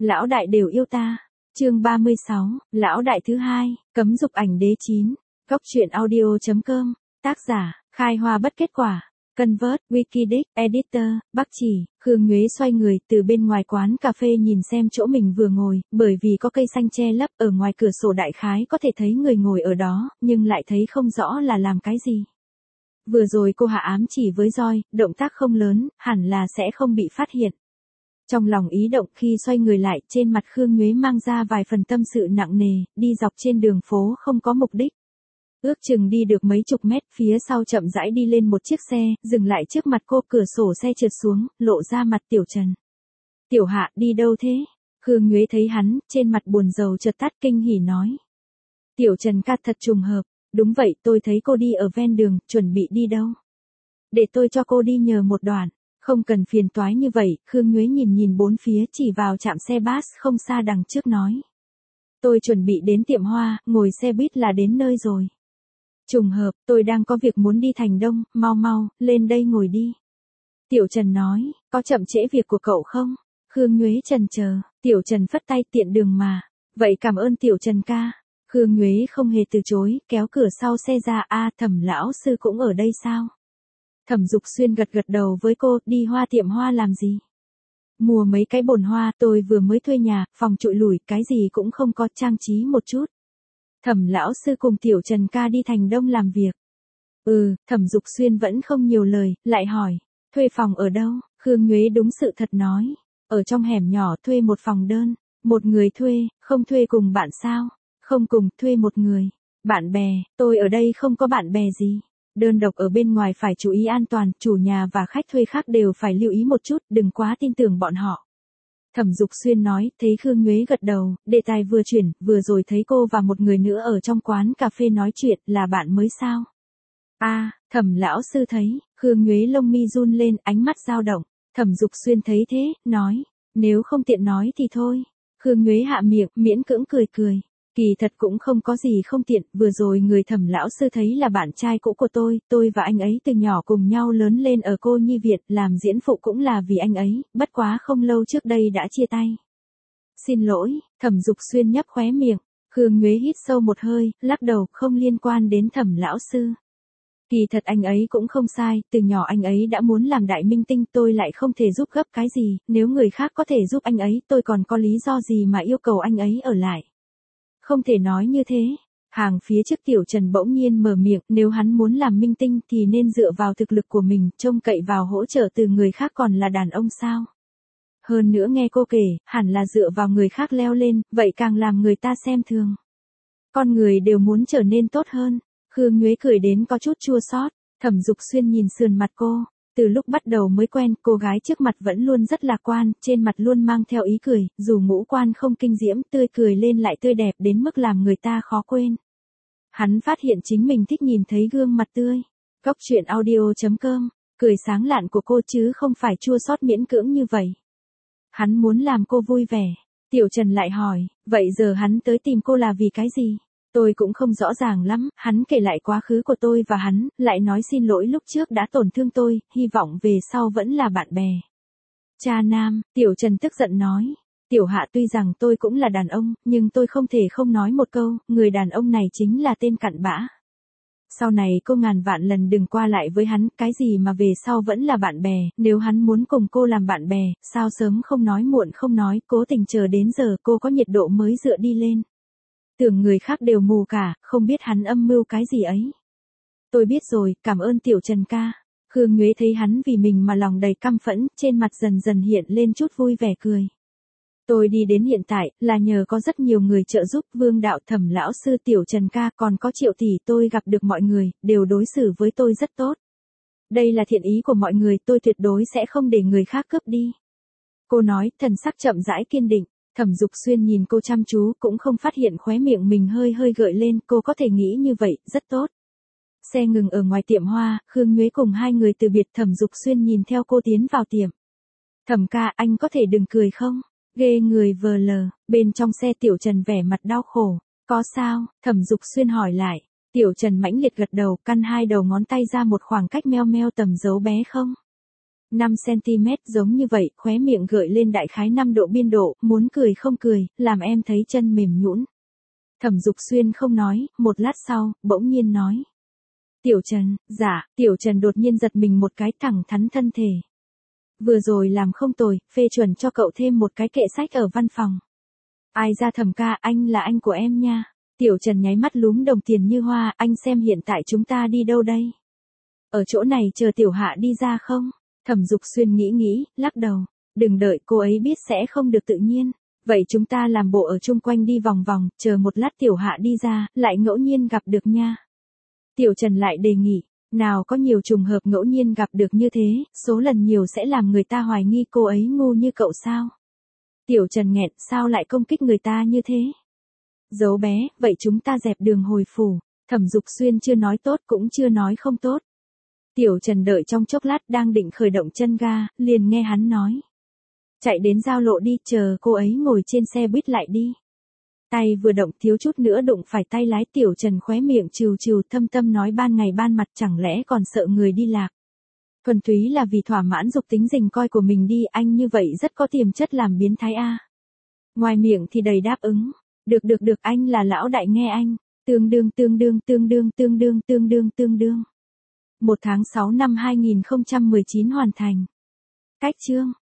Lão đại đều yêu ta. Chương 36, lão đại thứ hai, cấm dục ảnh đế 9. Góc truyện audio.com. Tác giả, Khai Hoa Bất Kết Quả. Convert, Wikidic, Editor, Bắc Chỉ. Khương Nhuế xoay người từ bên ngoài quán cà phê nhìn xem chỗ mình vừa ngồi, bởi vì có cây xanh che lấp, ở ngoài cửa sổ đại khái có thể thấy người ngồi ở đó, nhưng lại thấy không rõ là làm cái gì. Vừa rồi cô hạ ám chỉ với roi, động tác không lớn, hẳn là sẽ không bị phát hiện. Trong lòng ý động khi xoay người lại, trên mặt Khương Nhuế mang ra vài phần tâm sự nặng nề, đi dọc trên đường phố không có mục đích. Ước chừng đi được mấy chục mét, phía sau chậm rãi đi lên một chiếc xe, dừng lại trước mặt cô, cửa sổ xe trượt xuống, lộ ra mặt Tiểu Trần. Tiểu Hạ, đi đâu thế? Khương Nhuế thấy hắn, trên mặt buồn rầu chợt tắt, kinh hỉ nói. Tiểu Trần ca, thật trùng hợp. Đúng vậy, tôi thấy cô đi ở ven đường, chuẩn bị đi đâu? Để tôi cho cô đi nhờ một đoạn. Không cần phiền toái như vậy. Khương Nhuế nhìn bốn phía, chỉ vào trạm xe bus không xa đằng trước nói. Tôi chuẩn bị đến tiệm hoa, ngồi xe buýt là đến nơi rồi. Trùng hợp, tôi đang có việc muốn đi Thành Đông, mau, lên đây ngồi đi. Tiểu Trần nói, có chậm trễ việc của cậu không? Khương Nhuế chần chờ, Tiểu Trần phất tay, tiện đường mà. Vậy cảm ơn Tiểu Trần ca. Khương Nhuế không hề từ chối, kéo cửa sau xe ra. Thẩm lão sư cũng ở đây sao? Thẩm Dục Xuyên gật đầu với cô, đi tiệm hoa làm gì? Mua mấy cái bồn hoa, tôi vừa mới thuê nhà, phòng trụi lủi, cái gì cũng không có, trang trí một chút. Thẩm lão sư cùng Tiểu Trần ca đi Thành Đông làm việc. Thẩm Dục Xuyên vẫn không nhiều lời, lại hỏi, thuê phòng ở đâu? Khương Nhuế đúng sự thật nói, ở trong hẻm nhỏ, thuê một phòng đơn. Một người thuê, không thuê cùng bạn sao? Không cùng, thuê một người. Bạn bè, tôi ở đây không có bạn bè gì. Đơn độc ở bên ngoài phải chú ý an toàn, chủ nhà và khách thuê khác đều phải lưu ý một chút, đừng quá tin tưởng bọn họ. Thẩm Dục Xuyên nói, thấy Khương Nhuế gật đầu, đề tài vừa chuyển, vừa rồi thấy cô và một người nữa ở trong quán cà phê nói chuyện, là bạn mới sao? Thẩm lão sư thấy, Khương Nhuế lông mi run lên, ánh mắt dao động. Thẩm Dục Xuyên thấy thế, nói, nếu không tiện nói thì thôi. Khương Nhuế hạ miệng, miễn cưỡng cười. Kỳ thật cũng không có gì không tiện, vừa rồi người Thẩm lão sư thấy là bạn trai cũ của tôi và anh ấy từ nhỏ cùng nhau lớn lên ở Cô Nhi Viện, làm diễn phụ cũng là vì anh ấy, bất quá không lâu trước đây đã chia tay. Xin lỗi, Thẩm Dục Xuyên nhấp khóe miệng. Khương Nhuế hít sâu một hơi, lắc đầu, không liên quan đến Thẩm lão sư. Kỳ thật anh ấy cũng không sai, từ nhỏ anh ấy đã muốn làm đại minh tinh, tôi lại không thể giúp gấp cái gì, nếu người khác có thể giúp anh ấy, tôi còn có lý do gì mà yêu cầu anh ấy ở lại. Không thể nói như thế. Hàng phía trước Tiểu Trần bỗng nhiên mở miệng, nếu hắn muốn làm minh tinh thì nên dựa vào thực lực của mình, trông cậy vào hỗ trợ từ người khác còn là đàn ông sao? Hơn nữa nghe cô kể, hẳn là dựa vào người khác leo lên, vậy càng làm người ta xem thường. Con người đều muốn trở nên tốt hơn. Khương Nhuế cười đến có chút chua xót. Thẩm Dục Xuyên nhìn sườn mặt cô. Từ lúc bắt đầu mới quen, cô gái trước mặt vẫn luôn rất lạc quan, trên mặt luôn mang theo ý cười, dù ngũ quan không kinh diễm, tươi cười lên lại tươi đẹp đến mức làm người ta khó quên. Hắn phát hiện chính mình thích nhìn thấy gương mặt tươi. Góc truyện audio.com, cười sáng lạn của cô chứ không phải chua xót miễn cưỡng như vậy. Hắn muốn làm cô vui vẻ. Tiểu Trần lại hỏi, vậy giờ hắn tới tìm cô là vì cái gì? Tôi cũng không rõ ràng lắm, hắn kể lại quá khứ của tôi và hắn, lại nói xin lỗi lúc trước đã tổn thương tôi, hy vọng về sau vẫn là bạn bè. Cha nam, Tiểu Trần tức giận nói. Tiểu Hạ, tuy rằng tôi cũng là đàn ông, nhưng tôi không thể không nói một câu, người đàn ông này chính là tên cặn bã. Sau này cô ngàn vạn lần đừng qua lại với hắn, cái gì mà về sau vẫn là bạn bè, nếu hắn muốn cùng cô làm bạn bè, sao sớm không nói muộn không nói, cố tình chờ đến giờ cô có nhiệt độ mới dựa đi lên. Tưởng người khác đều mù cả, không biết hắn âm mưu cái gì ấy. Tôi biết rồi, cảm ơn Tiểu Trần ca. Khương Nhuế thấy hắn vì mình mà lòng đầy căm phẫn, trên mặt dần dần hiện lên chút vui vẻ cười. Tôi đi đến hiện tại, là nhờ có rất nhiều người trợ giúp, Vương đạo, Thẩm lão sư, Tiểu Trần ca, còn có Triệu tỷ, tôi gặp được mọi người, đều đối xử với tôi rất tốt. Đây là thiện ý của mọi người, tôi tuyệt đối sẽ không để người khác cướp đi. Cô nói, thần sắc chậm rãi kiên định. Thẩm Dục Xuyên nhìn cô chăm chú, cũng không phát hiện khóe miệng mình hơi gợi lên, cô có thể nghĩ như vậy, rất tốt. Xe ngừng ở ngoài tiệm hoa, Khương Nhuế cùng hai người từ biệt. Thẩm Dục Xuyên nhìn theo cô tiến vào tiệm. Thẩm ca, anh có thể đừng cười không? Ghê người vờ lờ. Bên trong xe Tiểu Trần vẻ mặt đau khổ. Có sao? Thẩm Dục Xuyên hỏi lại. Tiểu Trần mãnh liệt gật đầu, căn hai đầu ngón tay ra một khoảng cách meo meo tầm dấu bé không. 5cm giống như vậy, khóe miệng gợi lên đại khái 5 độ biên độ, muốn cười không cười, làm em thấy chân mềm nhũn. Thẩm Dục Xuyên không nói, một lát sau, bỗng nhiên nói. Tiểu Trần, dạ, Tiểu Trần đột nhiên giật mình một cái, thẳng thắn thân thể. Vừa rồi làm không tồi, phê chuẩn cho cậu thêm một cái kệ sách ở văn phòng. Ai ra Thẩm ca, anh là anh của em nha. Tiểu Trần nháy mắt lúm đồng tiền như hoa, anh xem hiện tại chúng ta đi đâu đây? Ở chỗ này chờ Tiểu Hạ đi ra không? Thẩm Dục Xuyên nghĩ, lắc đầu. Đừng đợi cô ấy biết sẽ không được tự nhiên. Vậy chúng ta làm bộ ở chung quanh đi vòng vòng, chờ một lát Tiểu Hạ đi ra, lại ngẫu nhiên gặp được nha. Tiểu Trần lại đề nghị, nào có nhiều trùng hợp ngẫu nhiên gặp được như thế, số lần nhiều sẽ làm người ta hoài nghi cô ấy ngu như cậu sao? Tiểu Trần nghẹn, sao lại công kích người ta như thế? Giấu bé, vậy chúng ta dẹp đường hồi phủ. Thẩm Dục Xuyên chưa nói tốt cũng chưa nói không tốt. Tiểu Trần đợi trong chốc lát đang định khởi động chân ga, liền nghe hắn nói. Chạy đến giao lộ đi, chờ cô ấy ngồi trên xe buýt lại đi. Tay vừa động thiếu chút nữa đụng phải tay lái. Tiểu Trần khóe miệng trừ trừ thâm tâm nói ban ngày ban mặt chẳng lẽ còn sợ người đi lạc. Thuần túy là vì thỏa mãn dục tính rình coi của mình đi, anh như vậy rất có tiềm chất làm biến thái a. Ngoài miệng thì đầy đáp ứng. Được, anh là lão đại nghe anh. Tương đương. 1 tháng 6 năm 2019 hoàn thành. Cách chương